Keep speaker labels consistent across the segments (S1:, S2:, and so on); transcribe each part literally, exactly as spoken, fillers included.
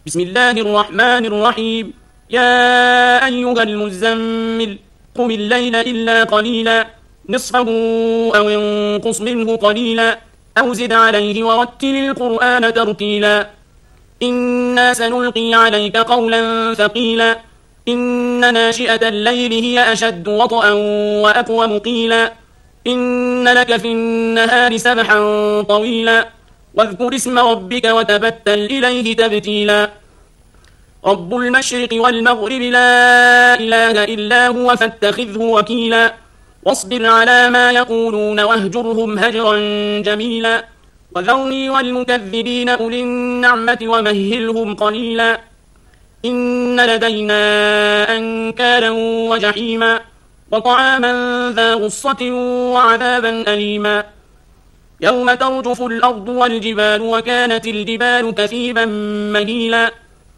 S1: بسم الله الرحمن الرحيم. يا أيها المزمل قم الليل إلا قليلا نصفه أو انقص منه قليلا أو زد عليه ورتل القرآن ترتيلا إنا سنلقي عليك قولا ثقيلا إن ناشئة الليل هي أشد وطئا وأقوم قيلا إن لك في النهار سبحا طويلا واذكر اسم ربك وتبتل إليه تبتيلا رب المشرق والمغرب لا إله إلا هو فاتخذه وكيلا واصبر على ما يقولون واهجرهم هجرا جميلا وذرني والمكذبين أولي النعمة ومهلهم قليلا إن لدينا أنكالا وجحيما وطعاما ذا غصة وعذابا أليما يوم ترجف الأرض والجبال وكانت الجبال كثيبا مهيلا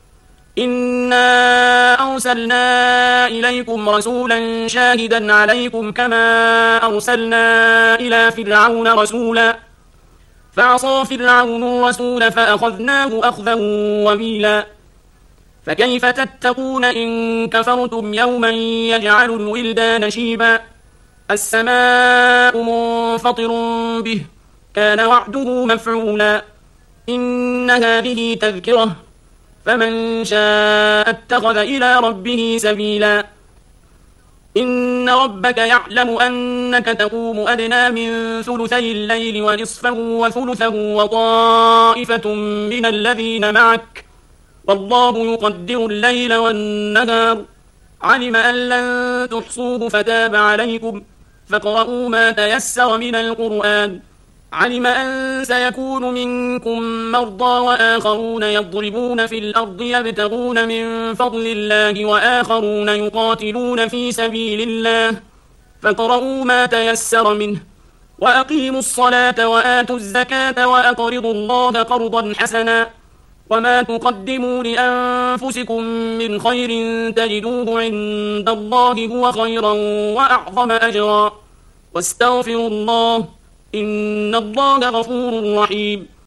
S1: إنا أرسلنا إليكم رسولا شاهدا عليكم كما أرسلنا إلى فرعون رسولا فعصى فرعون الرسول فأخذناه أخذا وبيلا فكيف تتقون إن كفرتم يوما يجعل الولدان شيبا السماء منفطر به كان وعده مفعولا إن هذه تذكرة فمن شاء اتخذ إلى ربه سبيلا إن ربك يعلم أنك تقوم أدنى من ثلثي الليل ونصفه وثلثه وطائفة من الذين معك والله يقدر الليل والنهار علم أن لن تحصوه فتاب عليكم فاقرؤوا ما تيسر من القرآن علم أن سيكون منكم مرضى وآخرون يضربون في الأرض يبتغون من فضل الله وآخرون يقاتلون في سبيل الله فاقرؤوا ما تيسر منه وأقيموا الصلاة وآتوا الزكاة وأقرضوا الله قرضا حسنا وما تقدموا لأنفسكم من خير تجدوه عند الله هو خيرا وأعظم أجرا واستغفروا الله إن الله غفور رحيم.